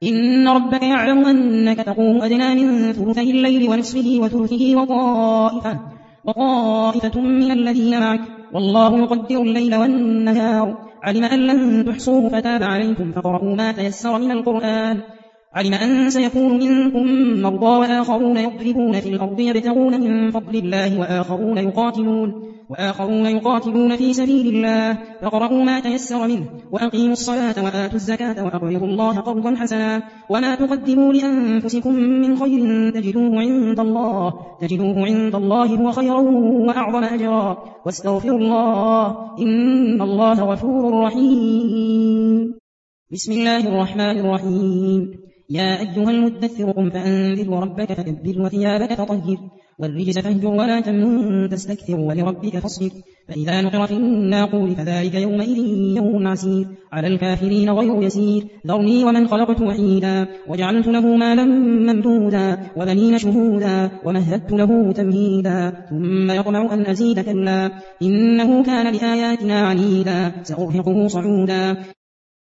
إن ربك يعلم أنك تقوم أدنى من ثلثي الليل ونصفه وثلثه وطائفة من الذين معك والله يقدر الليل والنهار علم أن لن تحصوه فتاب عليكم فقرأوا ما تيسر من القرآن علم أن سيكون منكم مرضى وآخرون يضربون في الأرض يبتغون من فضل الله وآخرون يقاتلون في سبيل الله فقرأوا ما تيسر منه وأقيموا الصلاة وآتوا الزكاة وأقرضوا الله قرضا حسنا وما تقدموا لأنفسكم من خير تجدوه عند الله هو خيرا وأعظم أجرا واستغفروا الله إن الله غفور رحيم. بسم الله الرحمن الرحيم. يا أيها المدثر قم فأنذر وربك فكبر وثيابك فطهر والرجز فاهجر ولا تمنن تستكثر ولربك فاصبر فإذا نقر في الناقور فذلك يومئذ يوم عسير على الكافرين غير يسير ذرني ومن خلقت وحيدا وجعلت له مالا ممدودا وبنين شهودا ومهدت له تمهيدا ثم يطمع أن أزيد كلا إنه كان لآياتنا عنيدا سأرهقه صعودا